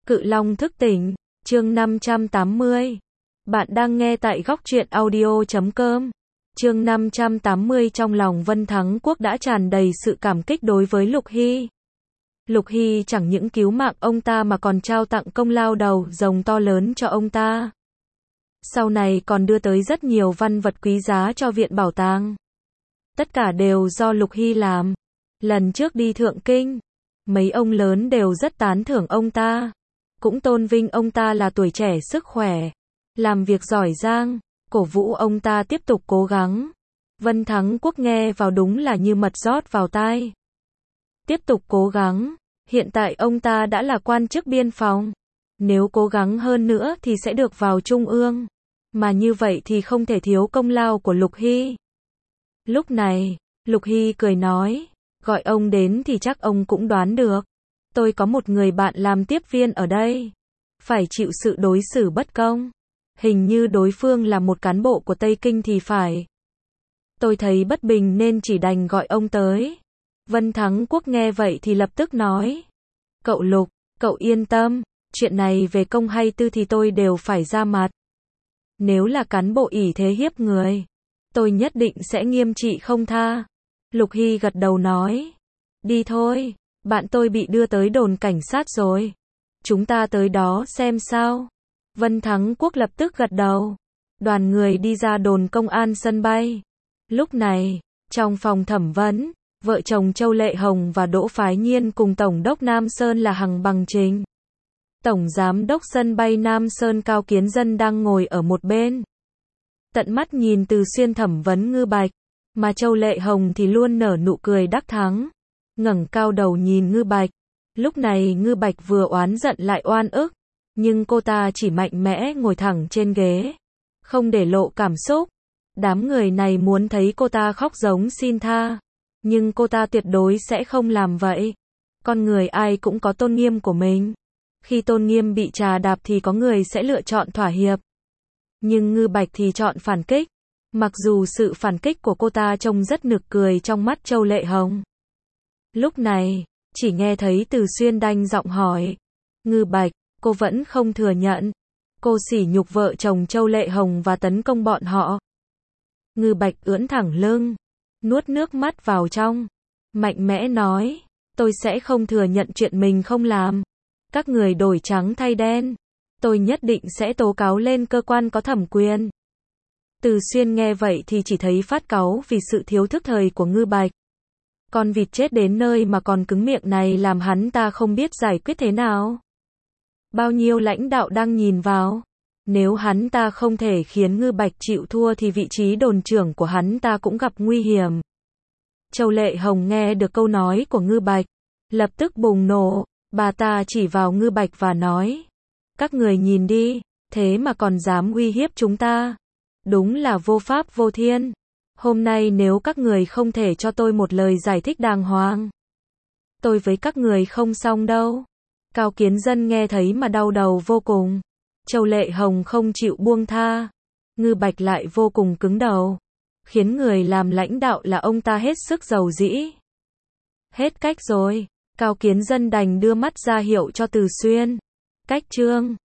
Cự Long thức tỉnh, chương 580. Bạn đang nghe tại góc truyện audio.com. Chương 580. Trong lòng Vân Thắng Quốc đã tràn đầy sự cảm kích đối với Lục Hy. Lục Hy chẳng những cứu mạng ông ta mà còn trao tặng công lao đầu rồng to lớn cho ông ta. Sau này còn đưa tới rất nhiều văn vật quý giá cho viện bảo tàng. Tất cả đều do Lục Hy làm. Lần trước đi Thượng Kinh, mấy ông lớn đều rất tán thưởng ông ta, cũng tôn vinh ông ta là tuổi trẻ sức khỏe, làm việc giỏi giang, cổ vũ ông ta tiếp tục cố gắng. Vân Thắng Quốc nghe vào đúng là như mật rót vào tai. Tiếp tục cố gắng, hiện tại ông ta đã là quan chức biên phòng, nếu cố gắng hơn nữa thì sẽ được vào trung ương, mà như vậy thì không thể thiếu công lao của Lục Hy. Lúc này, Lục Hy cười nói, gọi ông đến thì chắc ông cũng đoán được. Tôi có một người bạn làm tiếp viên ở đây, phải chịu sự đối xử bất công. Hình như đối phương là một cán bộ của Tây Kinh thì phải. Tôi thấy bất bình nên chỉ đành gọi ông tới. Vân Thắng Quốc nghe vậy thì lập tức nói, cậu Lục, cậu yên tâm, chuyện này về công hay tư thì tôi đều phải ra mặt. Nếu là cán bộ ỷ thế hiếp người, tôi nhất định sẽ nghiêm trị không tha. Lục Hy gật đầu nói, đi thôi, bạn tôi bị đưa tới đồn cảnh sát rồi. Chúng ta tới đó xem sao. Vân Thắng Quốc lập tức gật đầu. Đoàn người đi ra đồn công an sân bay. Lúc này, trong phòng thẩm vấn, vợ chồng Châu Lệ Hồng và Đỗ Phái Nhiên cùng Tổng đốc Nam Sơn là Hằng Bằng Trình. Tổng giám đốc sân bay Nam Sơn Cao Kiến Dân đang ngồi ở một bên. Tận mắt nhìn Từ Xuyên thẩm vấn Ngư Bạch, mà Châu Lệ Hồng thì luôn nở nụ cười đắc thắng, ngẩng cao đầu nhìn Ngư Bạch. Lúc này Ngư Bạch vừa oán giận lại oan ức, nhưng cô ta chỉ mạnh mẽ ngồi thẳng trên ghế, không để lộ cảm xúc. Đám người này muốn thấy cô ta khóc giống xin tha, nhưng cô ta tuyệt đối sẽ không làm vậy. Con người ai cũng có tôn nghiêm của mình. Khi tôn nghiêm bị trà đạp thì có người sẽ lựa chọn thỏa hiệp. Nhưng Ngư Bạch thì chọn phản kích. Mặc dù sự phản kích của cô ta trông rất nực cười trong mắt Châu Lệ Hồng. Lúc này, chỉ nghe thấy Từ Xuyên đanh giọng hỏi, Ngư Bạch, cô vẫn không thừa nhận. Cô sỉ nhục vợ chồng Châu Lệ Hồng và tấn công bọn họ. Ngư Bạch ưỡn thẳng lưng, nuốt nước mắt vào trong, mạnh mẽ nói, tôi sẽ không thừa nhận chuyện mình không làm. Các người đổi trắng thay đen, tôi nhất định sẽ tố cáo lên cơ quan có thẩm quyền. Từ Xuyên nghe vậy thì chỉ thấy phát cáu vì sự thiếu thức thời của Ngư Bạch. Con vịt chết đến nơi mà còn cứng miệng này làm hắn ta không biết giải quyết thế nào. Bao nhiêu lãnh đạo đang nhìn vào. Nếu hắn ta không thể khiến Ngư Bạch chịu thua thì vị trí đồn trưởng của hắn ta cũng gặp nguy hiểm. Châu Lệ Hồng nghe được câu nói của Ngư Bạch, lập tức bùng nổ. Bà ta chỉ vào Ngư Bạch và nói, các người nhìn đi, thế mà còn dám uy hiếp chúng ta. Đúng là vô pháp vô thiên. Hôm nay nếu các người không thể cho tôi một lời giải thích đàng hoàng, tôi với các người không xong đâu. Cao Kiến Dân nghe thấy mà đau đầu vô cùng. Châu Lệ Hồng không chịu buông tha, Ngư Bạch lại vô cùng cứng đầu, khiến người làm lãnh đạo là ông ta hết sức giàu dĩ. Hết cách rồi, Cao Kiến Dân đành đưa mắt ra hiệu cho Từ Xuyên. Cách chương